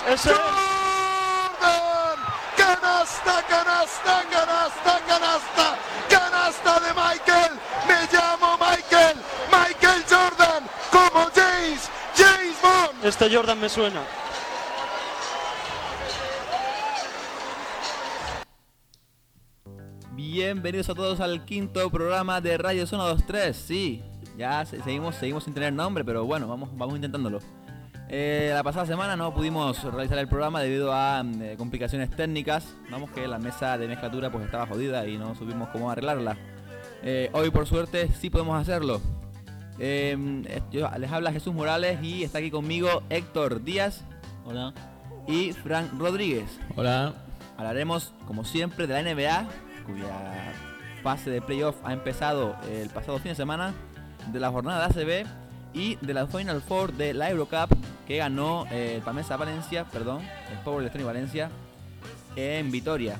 ¡Ese es! ¡Jordan! ¡Canasta, canasta, canasta, canasta! ¡Canasta de Michael! ¡Me llamo Michael! ¡Michael Jordan! ¡Como James! ¡James Bond! Este Jordan me suena. Bienvenidos a todos al quinto programa de Radio Zona 23. Sí, ya seguimos sin tener nombre, pero bueno, vamos intentándolo. La pasada semana no pudimos realizar el programa debido a complicaciones técnicas. Vamos que la mesa de mezclatura pues estaba jodida y no supimos cómo arreglarla. Hoy por suerte sí podemos hacerlo. Les habla Jesús Morales y está aquí conmigo Héctor Díaz. Hola. Y Frank Rodríguez. Hola. Hablaremos como siempre de la NBA, cuya fase de playoff ha empezado el pasado fin de semana, de la jornada de ACB y de la Final Four de la Eurocup que ganó el Palmesa Valencia, el Power Electronic Valencia en Vitoria.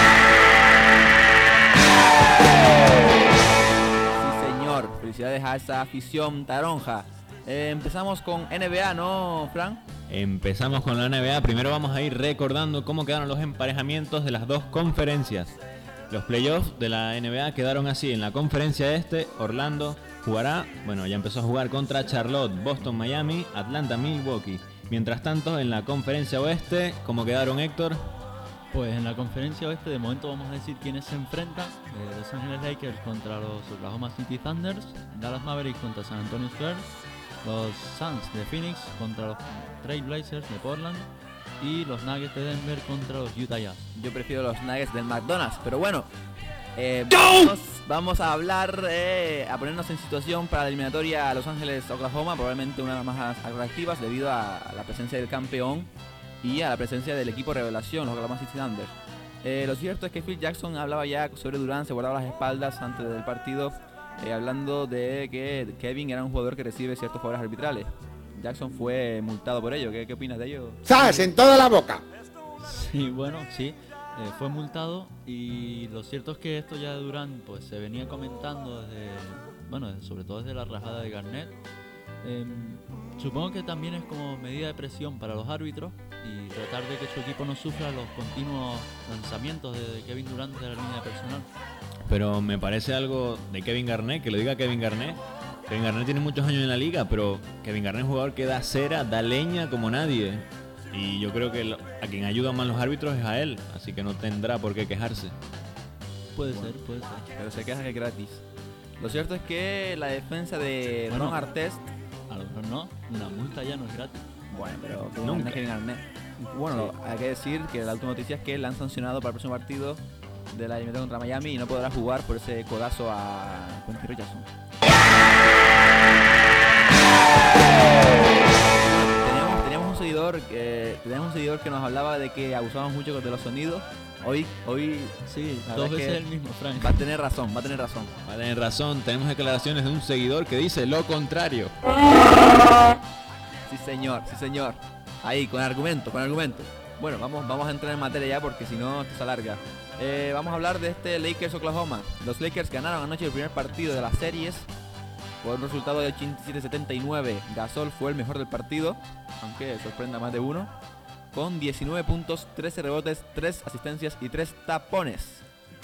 Sí señor, felicidades a esa afición taronja. Empezamos con NBA, ¿no, Fran? Empezamos con la NBA. Primero vamos a ir recordando cómo quedaron los emparejamientos de las dos conferencias. Los playoffs de la NBA quedaron así. En la conferencia este, Orlando jugará, ya empezó a jugar contra Charlotte, Boston, Miami, Atlanta, Milwaukee. Mientras tanto, en la conferencia oeste, ¿cómo quedaron, Héctor? Pues en la conferencia oeste de momento vamos a decir quiénes se enfrentan. Los Angeles Lakers contra los Oklahoma City Thunders, Dallas Mavericks contra San Antonio Spurs, los Suns de Phoenix contra los Trail Blazers de Portland y los Nuggets de Denver contra los Utah Jazz. Yo prefiero los Nuggets del McDonald's, pero bueno, vamos a hablar, a ponernos en situación para la eliminatoria a Los Ángeles-Oklahoma, probablemente una de las más atractivas debido a la presencia del campeón y a la presencia del equipo revelación, los Oklahoma City Thunder. Lo cierto es que Phil Jackson hablaba ya sobre Durant, se guardaba las espaldas antes del partido, hablando de que Kevin era un jugador que recibe ciertos favores arbitrales. Jackson fue multado por ello. ¿Qué opinas de ello? ¡Zas! En toda la boca. Sí, fue multado y lo cierto es que esto ya de Durant pues se venía comentando sobre todo desde la rajada de Garnett. Supongo que también es como medida de presión para los árbitros y tratar de que su equipo no sufra los continuos lanzamientos de Kevin Durant de la línea personal. Pero me parece algo de Kevin Garnett, que lo diga Kevin Garnett. Kevin Garnett tiene muchos años en la liga, pero Kevin Garnett es un jugador que da cera, da leña como nadie. Y yo creo que a quien ayudan más los árbitros es a él, así que no tendrá por qué quejarse. Puede ser. Pero se queja que es gratis. Lo cierto es que la defensa de Ron Artest... A lo mejor no, una multa ya no es gratis. Bueno, pero nunca. Kevin Garnett. Bueno, hay que decir que la última noticia es que le han sancionado para el próximo partido de la eliminatoria contra Miami y no podrá jugar por ese codazo a Quentin Richardson. Teníamos un seguidor que nos hablaba de que abusábamos mucho de los sonidos. Hoy sí, dos veces el mismo, Frank. Va a tener razón. Va a tener razón. Tenemos declaraciones de un seguidor que dice lo contrario. Sí, señor. Ahí, con argumento. Bueno, vamos a entrar en materia ya porque si no esto se alarga. Vamos a hablar de este Lakers-Oklahoma. Los Lakers ganaron anoche el primer partido de las series por un resultado de 87-79. Gasol fue el mejor del partido, aunque sorprenda más de uno, con 19 puntos, 13 rebotes, 3 asistencias y 3 tapones.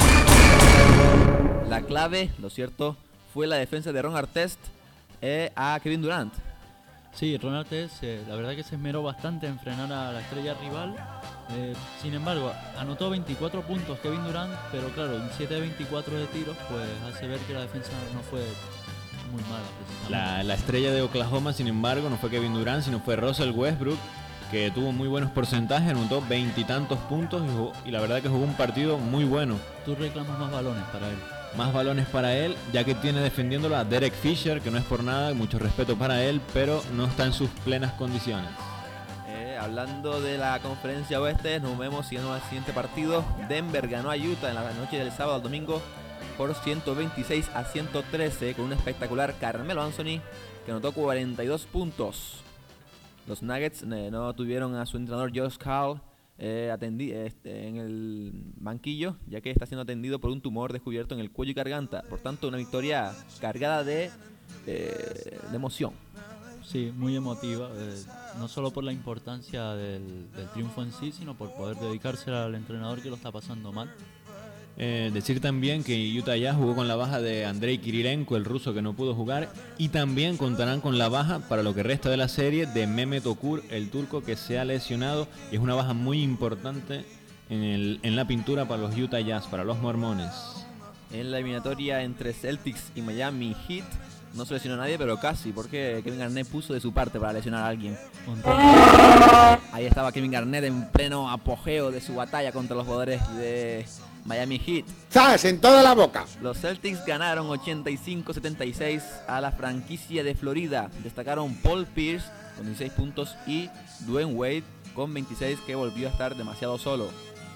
La clave, lo cierto, fue la defensa de Ron Artest a Kevin Durant. Sí, Ron Artest la verdad que se esmeró bastante en frenar a la estrella rival. Sin embargo, anotó 24 puntos Kevin Durant, pero claro, en 7 de 24 de tiros, pues hace ver que la defensa no fue muy mala. La estrella de Oklahoma, sin embargo, no fue Kevin Durant, sino fue Russell Westbrook, que tuvo muy buenos porcentajes, anotó 20 y tantos puntos y la verdad que jugó un partido muy bueno. Tú reclamas más balones para él. Más balones para él, ya que tiene defendiéndolo a Derek Fisher, que no es por nada, mucho respeto para él, pero no está en sus plenas condiciones. Hablando de la conferencia oeste, nos vemos siguiendo al siguiente partido. Denver ganó a Utah en la noche del sábado al domingo por 126-113 con un espectacular Carmelo Anthony que anotó 42 puntos. Los Nuggets no tuvieron a su entrenador Josh Carl en el banquillo, ya que está siendo atendido por un tumor descubierto en el cuello y garganta. Por tanto, una victoria cargada de emoción. Sí, muy emotiva, no solo por la importancia del triunfo en sí, sino por poder dedicársela al entrenador que lo está pasando mal. Decir también que Utah Jazz jugó con la baja de Andrei Kirilenko, el ruso que no pudo jugar, y también contarán con la baja para lo que resta de la serie de Mehmet Okur, el turco que se ha lesionado, y es una baja muy importante en la pintura para los Utah Jazz, para los mormones. En la eliminatoria entre Celtics y Miami Heat no se lesionó a nadie, pero casi, porque Kevin Garnett puso de su parte para lesionar a alguien. Ahí estaba Kevin Garnett en pleno apogeo de su batalla contra los jugadores de Miami Heat. ¡Zas! En toda la boca. Los Celtics ganaron 85-76 a la franquicia de Florida. Destacaron Paul Pierce con 16 puntos y Dwayne Wade con 26, que volvió a estar demasiado solo.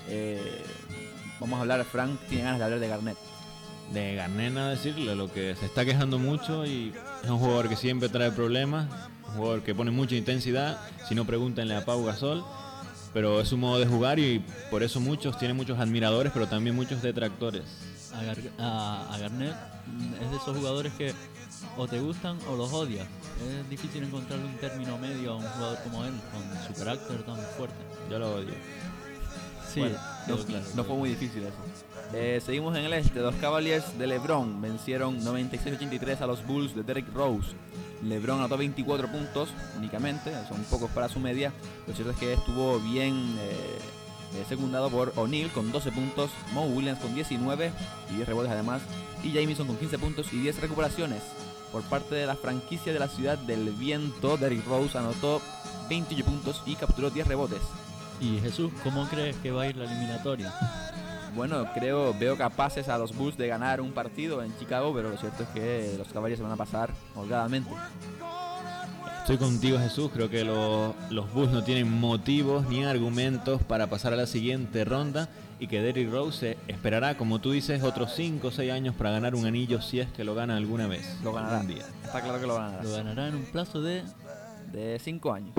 Vamos a hablar, Frank tiene ganas de hablar de Garnett. De Garnett nada decirle, lo que se está quejando mucho, y es un jugador que siempre trae problemas, un jugador que pone mucha intensidad, si no pregúntenle a Pau Gasol, pero es su modo de jugar y por eso tiene muchos admiradores, pero también muchos detractores. A Garnett es de esos jugadores que o te gustan o los odias. Es difícil encontrarle un término medio a un jugador como él, con su carácter tan fuerte. Yo lo odio. Sí, Bueno, no fue muy difícil eso. Seguimos en el este. Los Cavaliers de LeBron vencieron 96-83 a los Bulls de Derrick Rose. LeBron anotó 24 puntos únicamente, son pocos para su media. Lo cierto es que estuvo bien secundado por O'Neal con 12 puntos, Mo Williams con 19 y 10 rebotes además, y Jamison con 15 puntos y 10 recuperaciones. Por parte de la franquicia de la Ciudad del Viento, Derrick Rose anotó 28 puntos y capturó 10 rebotes. Y Jesús, ¿cómo crees que va a ir la eliminatoria? Bueno, veo capaces a los Bulls de ganar un partido en Chicago, pero lo cierto es que los Cavaliers se van a pasar holgadamente. Estoy contigo, Jesús, creo que los Bulls no tienen motivos ni argumentos para pasar a la siguiente ronda, y que Derrick Rose esperará, como tú dices, otros 5 o 6 años para ganar un anillo, si es que lo gana alguna vez. Lo ganará. Un día. Está claro que lo ganará. Lo ganará en un plazo de... 5 años.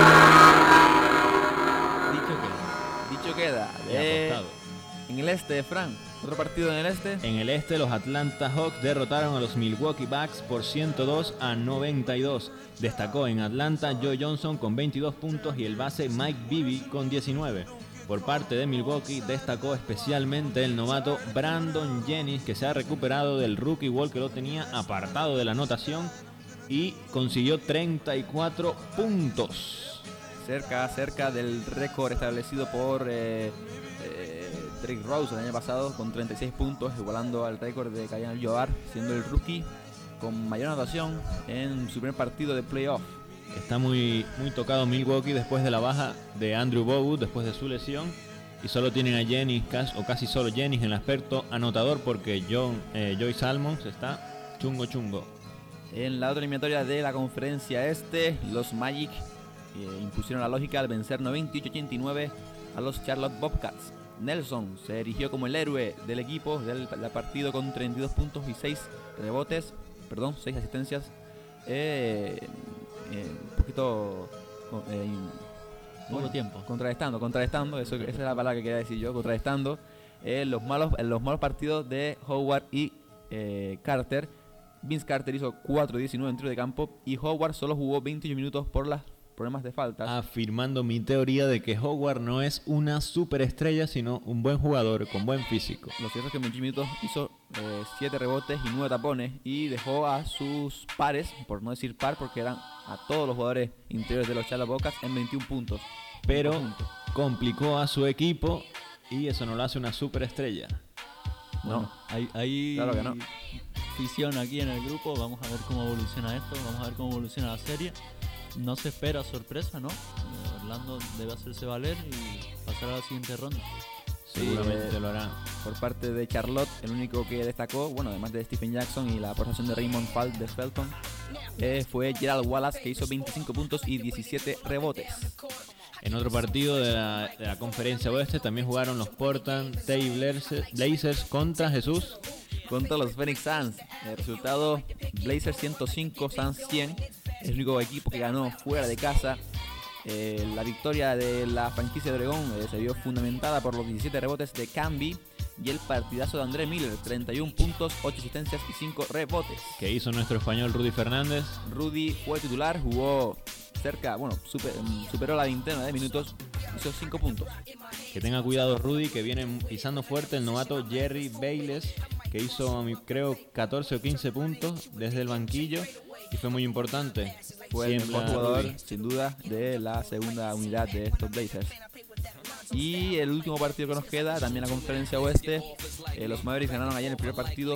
Dicho Dicho queda. Y apostado. En el este, Fran, otro partido en el este. En el este, los Atlanta Hawks derrotaron a los Milwaukee Bucks por 102-92. Destacó en Atlanta Joe Johnson con 22 puntos y el base Mike Bibby con 19. Por parte de Milwaukee destacó especialmente el novato Brandon Jennings, que se ha recuperado del rookie wall que lo tenía apartado de la anotación y consiguió 34 puntos. Cerca del récord establecido por Derrick Rose el año pasado con 36 puntos, igualando al récord de Kareem Abdul-Jabbar, siendo el rookie con mayor anotación en su primer partido de playoff. Está muy tocado Milwaukee después de la baja de Andrew Bogut, después de su lesión, y solo tienen a Jennings, o casi solo Jennings, en el aspecto anotador, porque Joy Salmons está chungo. En la otra eliminatoria de la conferencia este, los Magic impusieron la lógica al vencer 98-89 a los Charlotte Bobcats. Nelson se erigió como el héroe del equipo del partido con 32 puntos y 6 asistencias. Un poquito poco tiempo. Contrarrestando, esa es la palabra que quería decir yo, contrarrestando los malos partidos de Howard y Carter. Vince Carter hizo 4-19 en tiro de campo y Howard solo jugó 28 minutos por los problemas de faltas. Afirmando mi teoría de que Howard no es una superestrella, sino un buen jugador con buen físico. Lo cierto es que en 28 minutos hizo 7 rebotes y 9 tapones y dejó a sus pares, por no decir par, porque eran a todos los jugadores interiores de los Charlotte Bobcats, en 21 puntos. Pero complicó a su equipo y eso no lo hace una superestrella. Bueno, hay claro que no. Fisión aquí en el grupo, vamos a ver cómo evoluciona esto, vamos a ver cómo evoluciona la serie. No se espera sorpresa, ¿no? Orlando debe hacerse valer y pasar a la siguiente ronda. Seguramente lo hará. Por parte de Charlotte, el único que destacó, bueno, además de Stephen Jackson y la aportación de Raymond Fall de Felton, fue Gerald Wallace, que hizo 25 puntos y 17 rebotes. En otro partido de la conferencia oeste también jugaron los Portland Trail Blazers contra Jesús. Contra los Phoenix Suns. El resultado: Blazers 105, Suns 100. Es el único equipo que ganó fuera de casa. La victoria de la franquicia de Oregón se vio fundamentada por los 17 rebotes de Camby y el partidazo de André Miller, 31 puntos, 8 asistencias y 5 rebotes. Que hizo nuestro español Rudy Fernández. Rudy fue titular, jugó cerca, superó la veintena de minutos, hizo 5 puntos. Que tenga cuidado Rudy, que viene pisando fuerte el novato Jerry Bayless, que hizo, creo, 14 o 15 puntos desde el banquillo y fue muy importante. Fue el Siempre mejor jugador, Rudy. sin duda, de la segunda unidad de estos Blazers. Y el último partido que nos queda, también la conferencia oeste, los Mavericks ganaron ayer en el primer partido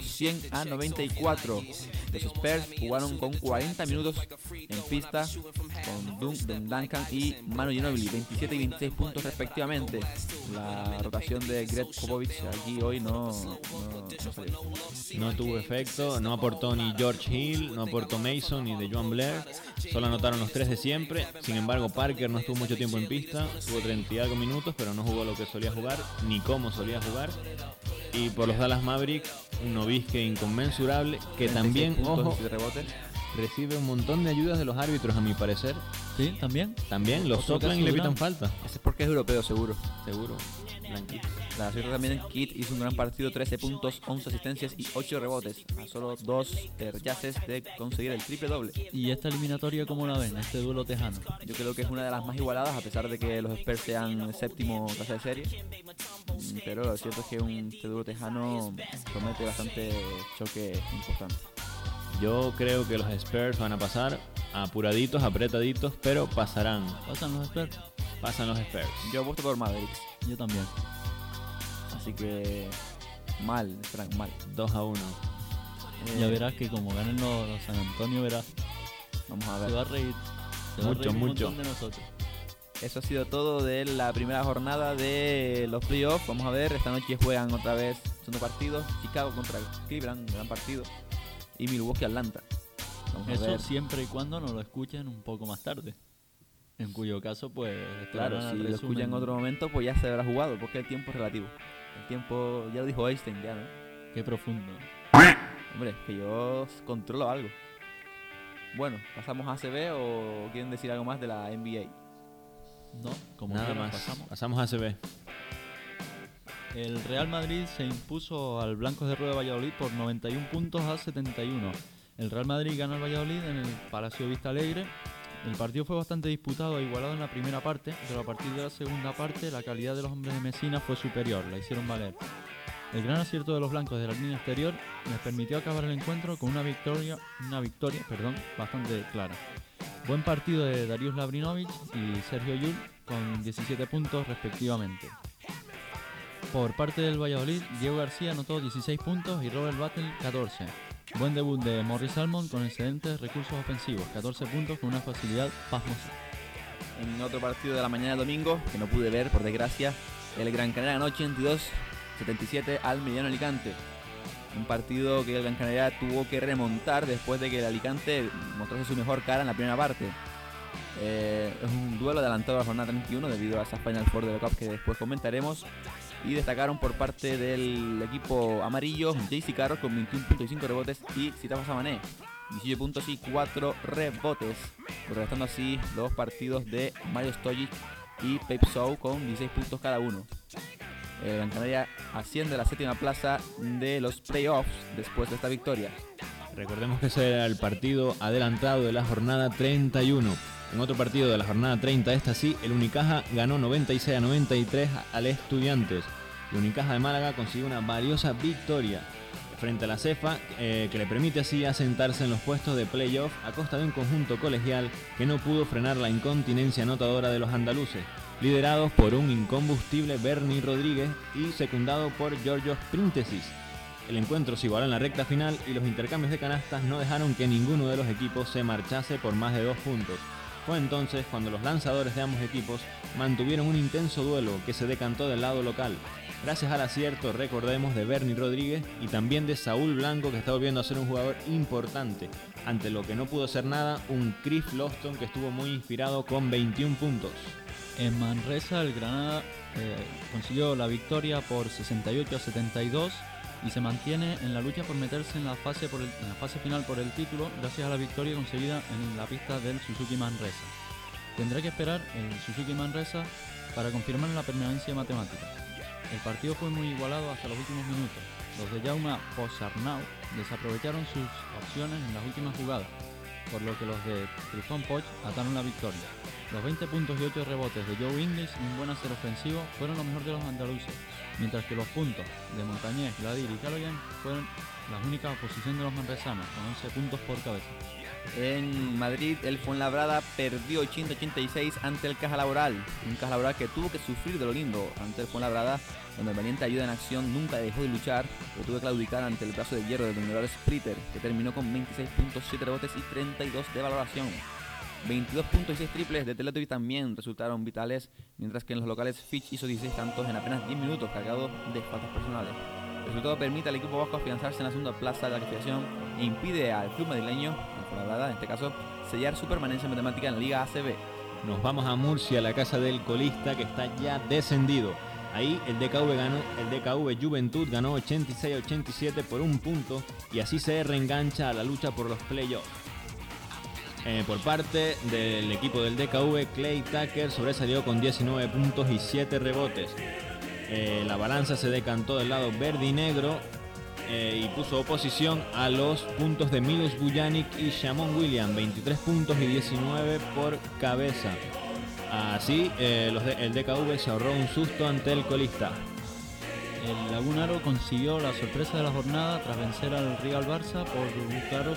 100-94. Los Spurs jugaron con 40 minutos en pista con Duncan y Manu Ginobili, 27 y 26 puntos respectivamente. La rotación de Greg Popovich aquí hoy no salió. No tuvo efecto, no aportó ni George Hill, no aportó Mason ni DeJuan Blair. Solo anotaron los 3 de siempre. Sin embargo, Parker no estuvo mucho tiempo en pista, tuvo 30 y algo minutos, pero no jugó lo que solía jugar, ni cómo solía jugar. Y por los Dallas Mavericks, un Nowitzki inconmensurable, que también, ojo, rebotes. recibe un montón de ayudas de los árbitros, a mi parecer. Sí, también. También los Otro soplan y caso le de pitan Durant. falta. Ese es porque es europeo, seguro. Seguro. Blanquito. La cierta también, Kidd hizo un gran partido, 13 puntos, 11 asistencias y 8 rebotes, a solo 2 yaces de conseguir el triple doble. ¿Y esta eliminatoria cómo la ven, este duelo tejano? Yo creo que es una de las más igualadas, a pesar de que los Spurs sean el séptimo clase de serie. Pero lo cierto es que un duelo tejano promete bastante choque importante. Yo creo que los Spurs van a pasar apuraditos, apretaditos, pero pasarán. ¿Pasan los Spurs? Pasan los Spurs. Yo apuesto por Mavericks, Yo también. así que mal, Frank, mal. 2-1. Ya verás que como ganen los San Antonio, verás, Vamos a se ver. va a reír. Se va a Mucho, reír un mucho. montón de nosotros. Eso ha sido todo de la primera jornada de los playoffs. Vamos a ver, esta noche juegan otra vez segundo partido. Chicago contra Cleveland, gran partido. Y Milwaukee Atlanta. Vamos a Eso ver. siempre y cuando nos lo escuchen un poco más tarde. En cuyo caso, pues, Claro, estarán si al lo escuchan en resumen. otro momento, pues ya se habrá jugado, porque el tiempo es relativo. El tiempo, ya lo dijo Einstein, ya, ¿no? Qué profundo. Hombre, que yo controlo algo. Bueno, ¿pasamos a ACB o quieren decir algo más de la NBA? No, como Nada quieran, más. pasamos. Pasamos a CB. El Real Madrid se impuso al Blancos de Rueda de Valladolid por 91 puntos a 71. El Real Madrid ganó al Valladolid en el Palacio Vista Alegre. El partido fue bastante disputado e igualado en la primera parte, pero a partir de la segunda parte la calidad de los hombres de Messina fue superior, la hicieron valer. El gran acierto de los blancos de la línea exterior les permitió acabar el encuentro con una victoria, bastante clara. Buen partido de Darius Lavrinovic y Sergio Llull con 17 puntos respectivamente. Por parte del Valladolid, Diego García anotó 16 puntos y Robert Battle 14. Buen debut de Morris Almond con excelentes recursos ofensivos, 14 puntos con una facilidad pasmosa. En otro partido de la mañana de domingo, que no pude ver por desgracia, el Gran Canaria ganó 82-77 al Mediano Alicante. Un partido que el Gran Canaria tuvo que remontar después de que el Alicante mostrase su mejor cara en la primera parte. Es un duelo adelantado a la jornada 31 debido a esa Final Four de la Cup que después comentaremos. Y destacaron por parte del equipo amarillo JC Carroll con 21 puntos y 5 rebotes y Sitafa Samané 18 puntos y 4 rebotes, restando así los partidos de Mario Stojic y Pep Sow con 16 puntos cada uno. El Gran Canaria asciende a la séptima plaza de los playoffs después de esta victoria. Recordemos que ese era el partido adelantado de la jornada 31. En otro partido de la jornada 30, esta sí, el Unicaja ganó 96-93 al Estudiantes. El Unicaja de Málaga consiguió una valiosa victoria frente a la Cefa, que le permite así asentarse en los puestos de playoff a costa de un conjunto colegial que no pudo frenar la incontinencia anotadora de los andaluces, liderados por un incombustible Bernie Rodríguez y secundado por Georgios Príntesis. El encuentro se igualó en la recta final y los intercambios de canastas no dejaron que ninguno de los equipos se marchase por más de 2 puntos. Fue entonces cuando los lanzadores de ambos equipos mantuvieron un intenso duelo que se decantó del lado local, gracias al acierto, recordemos, de Bernie Rodríguez y también de Saúl Blanco, que está volviendo a ser un jugador importante, ante lo que no pudo ser nada un Chris Lofton que estuvo muy inspirado con 21 puntos. En Manresa, el Granada consiguió la victoria por 68-72 y se mantiene en la lucha por meterse en la fase final por el título gracias a la victoria conseguida en la pista del Suzuki Manresa. Tendrá que esperar el Suzuki Manresa para confirmar la permanencia matemática. el partido fue muy igualado hasta los últimos minutos. Los de Jaume Ponsarnau desaprovecharon sus opciones en las últimas jugadas, por lo que los de Trifón Poch ataron la victoria. Los 20 puntos y 8 rebotes de Joe Ingles y un buen hacer ofensivo fueron lo mejor de los andaluces, mientras que los puntos de Montañés, Gladir y Caloyan fueron las únicas oposición de los manresanos, con 11 puntos por cabeza. En Madrid, el Fuenlabrada perdió 80-86 ante el Caja Laboral. Un Caja Laboral que tuvo que sufrir de lo lindo ante el Fuenlabrada, donde el valiente ayuda en acción nunca dejó de luchar, pero tuvo que claudicar ante el brazo de hierro del dominador Splitter, que terminó con 26 puntos, 7 rebotes y 32 de valoración. 22 puntos y 6 triples de Teletubbies también resultaron vitales, mientras que en los locales Fitch hizo 16 tantos en apenas 10 minutos, cargados de faltas personales. El resultado permite al equipo vasco afianzarse en la segunda plaza de la clasificación e impide al club madrileño, al Fuenlabrada en este caso, sellar su permanencia matemática en la Liga ACB. Nos vamos a Murcia, la casa del colista que está ya descendido. Ahí el DKV Juventud ganó 86-87 por un punto y así se reengancha a la lucha por los playoffs. Por parte del equipo del DKV, Clay Tucker sobresalió con 19 puntos y 7 rebotes. La balanza se decantó del lado verde y negro y puso oposición a los puntos de Milos Bujanic y Shamon Williams, 23 puntos y 19 por cabeza. Así, el DKV se ahorró un susto ante el colista. El Lagunaro consiguió la sorpresa de la jornada tras vencer al Real Barça por un claro 71-60.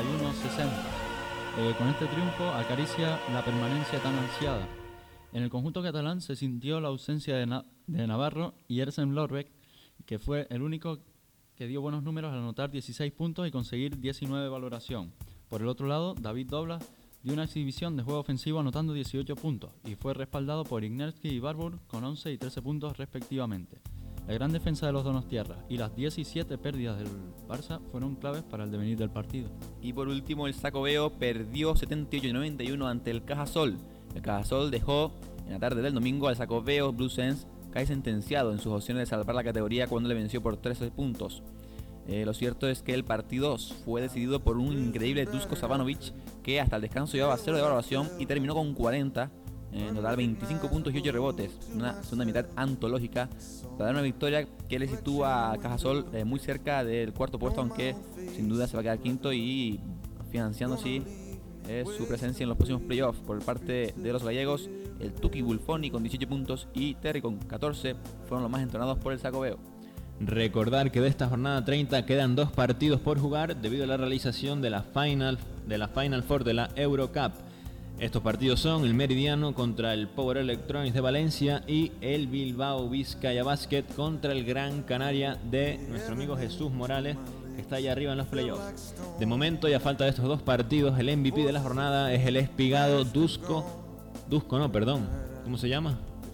Con este triunfo acaricia la permanencia tan ansiada. En el conjunto catalán se sintió la ausencia de Navarro y Ersen Lorbeck, que fue el único que dio buenos números al anotar 16 puntos y conseguir 19 de valoración. Por el otro lado, David Doblas dio una exhibición de juego ofensivo anotando 18 puntos y fue respaldado por Ignerski y Barbour con 11 y 13 puntos respectivamente. La gran defensa de los donostiarras y las 17 pérdidas del Barça fueron claves para el devenir del partido. Y por último, el Xacobeo perdió 78-91 ante el Cajasol. El Cajasol dejó en la tarde del domingo al Xacobeo Blue Sense cae sentenciado en sus opciones de salvar la categoría cuando le venció por 13 puntos. Lo cierto es que el partido fue decidido por un increíble Dusko Savanovic, que hasta el descanso llevaba 0 de valoración y terminó con 40, en total 25 puntos y 8 rebotes. Una segunda mitad antológica para dar una victoria que le sitúa a Cajasol muy cerca del cuarto puesto, aunque sin duda se va a quedar quinto y financiando así su presencia en los próximos playoffs. Por parte de los gallegos, el Tuki Bulfoni con 18 puntos y Terry con 14 fueron los más entonados por el Xacobeo. Recordar que de esta jornada 30 quedan 2 partidos por jugar debido a la realización de la Final Four de la Eurocup. Estos partidos son el Meridiano contra el Power Electronics de Valencia y el Bilbao Vizcaya Basket contra el Gran Canaria de nuestro amigo Jesús Morales, que está allá arriba en los playoffs. De momento, y a falta de estos 2 partidos, el MVP de la jornada es el espigado Dusko ¿cómo se llama?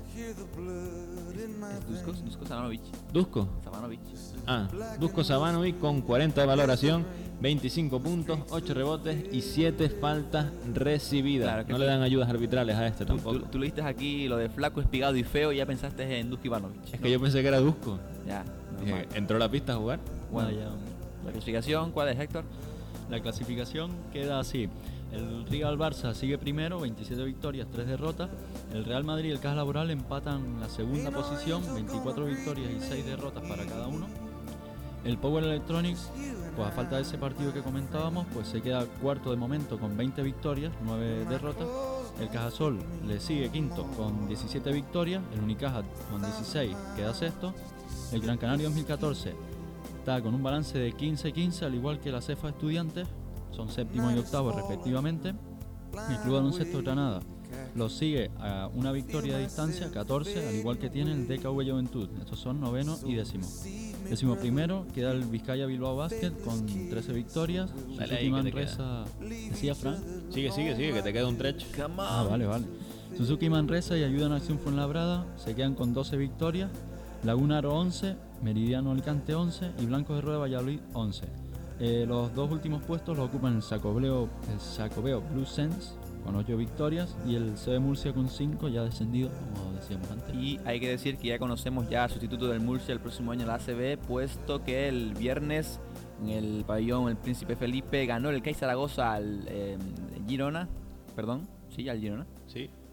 Dusko Savanovic. Dusko Savanovic con 40 de valoración, 25 puntos, 8 rebotes y 7 faltas recibidas. Claro que no le dan ayudas arbitrales a este tampoco. Tú leíste aquí lo de flaco, espigado y feo y ya pensaste en Dusko Ivanovic. Es que yo pensé que era Dusko. Ya. Entró a la pista a jugar. Bueno, la clasificación, ¿cuál es, Héctor? La clasificación queda así. El Real Barça sigue primero, 27 victorias, 3 derrotas. El Real Madrid y el Caja Laboral empatan la segunda posición, 24 victorias y 6 derrotas para cada uno. El Power Electronics, pues a falta de ese partido que comentábamos, pues se queda cuarto de momento con 20 victorias, 9 derrotas. El Cajasol le sigue quinto con 17 victorias. El Unicaja con 16 queda sexto. El Gran Canaria 2014 está con un balance de 15-15, al igual que la Cefa Estudiantes, son séptimo y octavo respectivamente. El Club Baloncesto Granada los sigue a una victoria de distancia, 14, al igual que tiene el DKV Juventud. Estos son noveno y décimo. Décimo primero queda el Vizcaya Bilbao Basket con 13 victorias. Suzuki Manresa. ¿Decía Frank? Sigue, que te queda un trecho. Vale. Suzuki Manresa y Ayuda en Acción Fuenlabrada se quedan con 12 victorias. Lagunaro 11, Meridiano Alicante 11 y Blanco de Rueda Valladolid 11. Los 2 últimos puestos los ocupan el Xacobeo Blue Sense con 8 victorias y el CB Murcia con 5, ya descendido, como decíamos antes. Y hay que decir que ya conocemos ya al sustituto del Murcia el próximo año en la ACB, puesto que el viernes en el pabellón El Príncipe Felipe ganó el CAI Zaragoza al Girona, al Girona. Sí.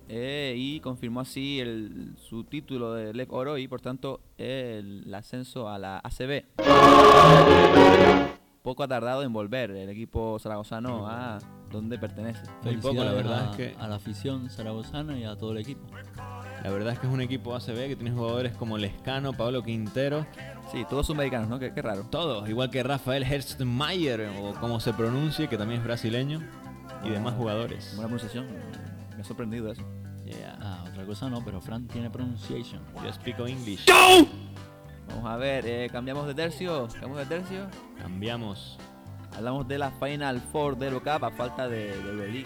y confirmó así su título de Lech Oro y por tanto el ascenso a la ACB. Poco ha tardado en volver el equipo zaragozano a donde pertenece. Muy poco, la verdad es que a la afición zaragozana y a todo el equipo. la verdad es que es un equipo ACB que tiene jugadores como Lescano, Pablo Quintero, Sí, todos son mexicanos, ¿no? Qué raro. todos, igual que Rafael Herstmeyer, o como se pronuncie, que también es brasileño, y demás jugadores. Buena pronunciación. Me ha sorprendido eso. Yeah, Otra cosa no, pero Fran tiene pronunciation. yo speak English. Vamos a ver, cambiamos de tercio. Cambiamos. Hablamos de la Final Four de Eurocup a falta de Euroliga.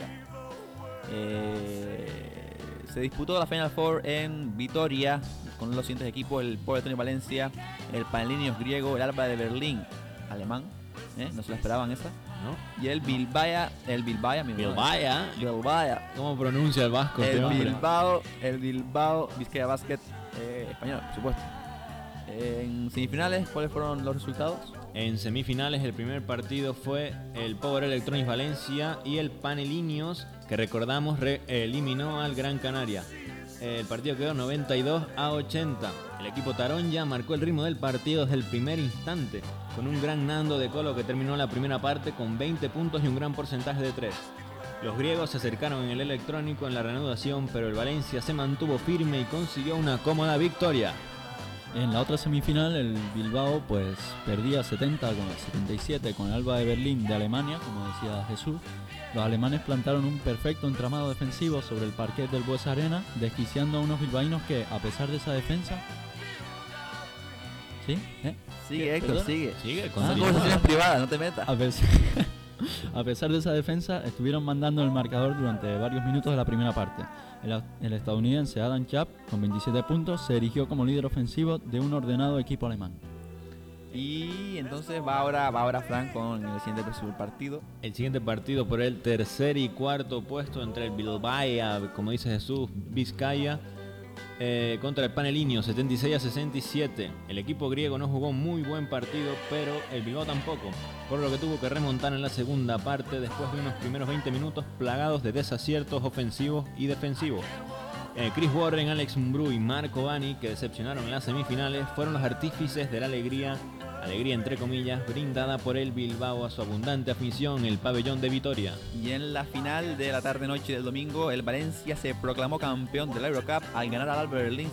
Se disputó la Final Four en Vitoria con los siguientes equipos: el Polo Antonio Valencia, el Panellinios griego, el Alba de Berlín alemán, no se la esperaban esa, ¿No? y el Bilbao, ¿Cómo pronuncia el vasco este hombre? el Bilbao Vizcaya Basket español, por supuesto. En semifinales, ¿cuáles fueron los resultados? En semifinales el primer partido fue el Power Electronics Valencia y el Panellinios, que recordamos eliminó al Gran Canaria. El partido quedó 92-80. El equipo Taronja marcó el ritmo del partido desde el primer instante, con un gran Nando de Colo que terminó la primera parte con 20 puntos y un gran porcentaje de 3. Los griegos se acercaron en el electrónico en la reanudación, pero el Valencia se mantuvo firme y consiguió una cómoda victoria. En la otra semifinal, el Bilbao pues perdía 77 con el Alba de Berlín de Alemania, como decía Jesús. Los alemanes plantaron un perfecto entramado defensivo sobre el parquet del Buesa Arena, desquiciando a unos bilbaínos que, a pesar de esa defensa... ¿Sí? Sigue, Héctor, ¿Perdona? sigue. Continúa. Son conversaciones privadas, no te metas. A pesar de esa defensa, estuvieron mandando el marcador durante varios minutos de la primera parte. El estadounidense Adam Chapp, con 27 puntos, se erigió como líder ofensivo de un ordenado equipo alemán. Y entonces va ahora Frank con el siguiente partido. El siguiente partido por el tercer y cuarto puesto entre el Bilbao, como dice Jesús, Vizcaya, contra el Panellinios, 76-67. El equipo griego no jugó muy buen partido, pero el Bilbao tampoco, por lo que tuvo que remontar en la segunda parte después de unos primeros 20 minutos plagados de desaciertos ofensivos y defensivos. Chris Warren, Alex Mbrú y Marco Bani, que decepcionaron en las semifinales, fueron los artífices de la alegría entre comillas, brindada por el Bilbao a su abundante afición en el pabellón de Vitoria. Y en la final de la tarde-noche del domingo, el Valencia se proclamó campeón de la Eurocup al ganar al Alba Berlín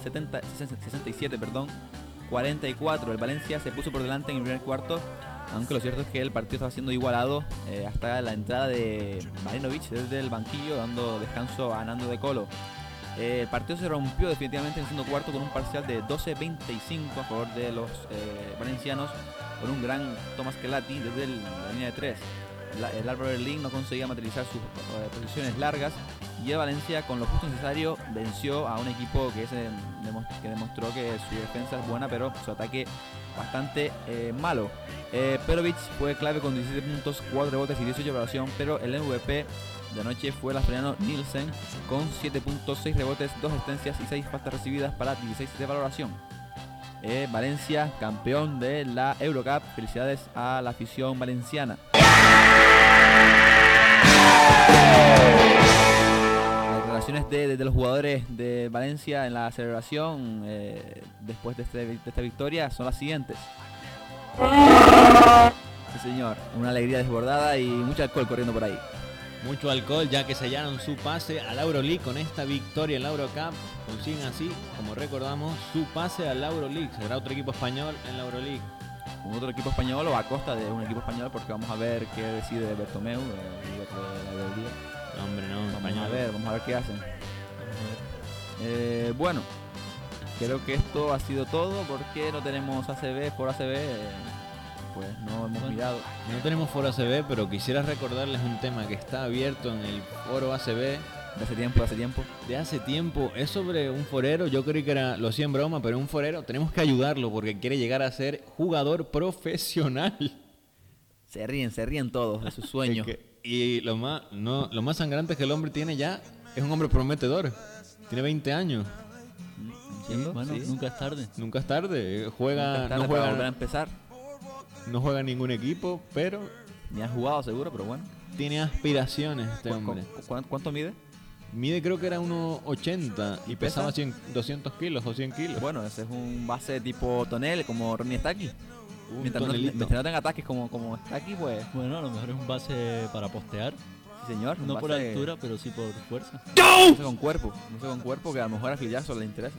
44. El Valencia se puso por delante en el primer cuarto, aunque lo cierto es que el partido estaba siendo igualado hasta la entrada de Marinovic desde el banquillo, dando descanso a Nando de Colo. El partido se rompió definitivamente en el segundo cuarto con un parcial de 12-25 a favor de los valencianos, con un gran Tomás Kelati desde la línea de 3. El Alba Berlín no conseguía materializar sus posiciones largas y el Valencia, con lo justo necesario, venció a un equipo que demostró que su defensa es buena, pero su ataque bastante malo. Perovic fue clave con 17 puntos, 4 rebotes y 18 de valoración, pero el MVP de anoche fue el australiano Nielsen con 7 puntos, 6 rebotes, 2 asistencias y 6 faltas recibidas para 16 de valoración. Valencia, campeón de la Eurocup. Felicidades a la afición valenciana. Las declaraciones de los jugadores de Valencia en la celebración después de esta victoria son las siguientes. Sí, señor, una alegría desbordada y mucho alcohol corriendo por ahí. Mucho alcohol, ya que sellaron su pase a la Euroleague con esta victoria en la Eurocup. Consiguen así, como recordamos, su pase a la Euroleague. Será otro equipo español en la Euroleague. Un otro equipo español o a costa de un equipo español, porque vamos a ver qué decide Bertomeu, el líder de la Euroleague. No, hombre, no, Vamos español. a ver qué hacen. Bueno, creo que esto ha sido todo, porque no tenemos ACB por ACB. Pues no hemos mirado. No tenemos foro ACB, pero quisiera recordarles un tema que está abierto en el foro ACB De hace tiempo. de hace tiempo. Es sobre un forero, yo creí que era, lo hacía en broma, pero un forero tenemos que ayudarlo porque quiere llegar a ser jugador profesional. Se ríen todos de sus sueños. Y lo más sangrante es que el hombre tiene ya, es un hombre prometedor. Tiene 20 años. Sí, bueno, Sí. nunca es tarde. Nunca es tarde. Nunca es tarde para volver a empezar. No juega en ningún equipo, pero Ni ha jugado seguro, pero bueno. tiene aspiraciones este hombre. ¿Cuánto mide? Mide creo que era 1,80 y pesaba 200 kilos o 100 kilos. Bueno, ese es un base tipo tonel, como Ronnie Stuckey. Mientras no tenga ataques como Stuckey, pues... Bueno, a lo mejor es un base para postear. Sí, señor. No por altura, pero sí por fuerza. No sé con cuerpo, que a lo mejor a Phil Jackson le interesa.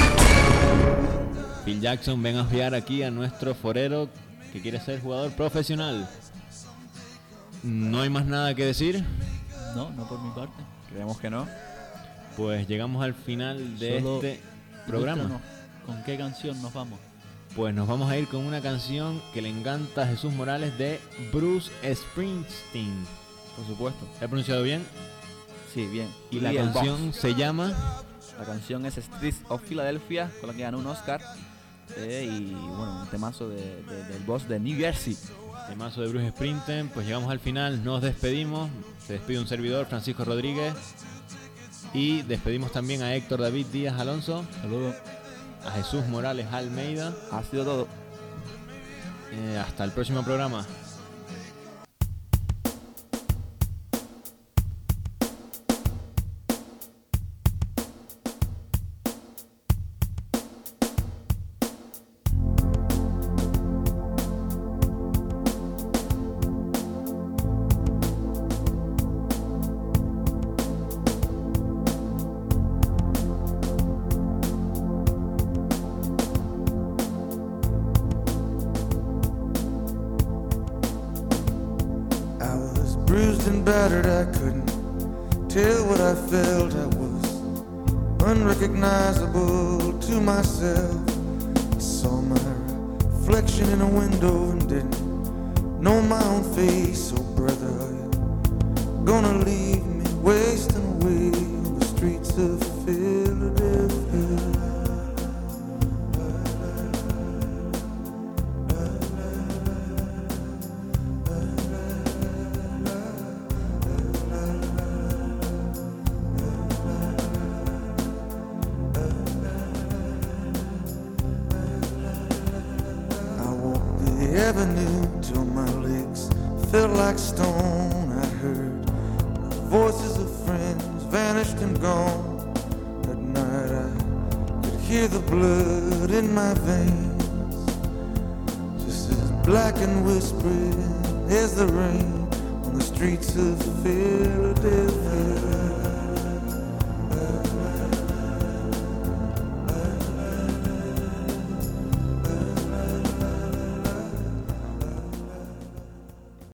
Phil Jackson, ven a fiar aquí a nuestro forero que quiere ser jugador profesional. No hay más nada que decir. No por mi parte. Creemos que no. Pues llegamos al final de este programa. Ilústranos, ¿con qué canción nos vamos? Pues nos vamos a ir con una canción que le encanta a Jesús Morales de Bruce Springsteen. Por supuesto. ¿He pronunciado bien? Sí, bien. Y la canción se llama... La canción es Streets of Philadelphia, con la que ganó un Oscar. Y bueno, un temazo del boss de New Jersey. Temazo de Bruce Springsteen. Pues llegamos al final, nos despedimos. Se despide un servidor, Francisco Rodríguez. Y despedimos también a Héctor David Díaz Alonso. Saludos. A Jesús Morales Almeida. Ha sido todo. Hasta el próximo programa. Bruised and battered, I couldn't tell what I felt. I was unrecognizable to myself. I saw my reflection in a window and didn't know my own face. Oh brother, are you gonna leave me wasting away on the streets of Philadelphia? Avenue till my legs felt like stone. I heard the voices of friends vanished and gone. At night I could hear the blood in my veins, just as black and whispering as the rain on the streets of Philadelphia.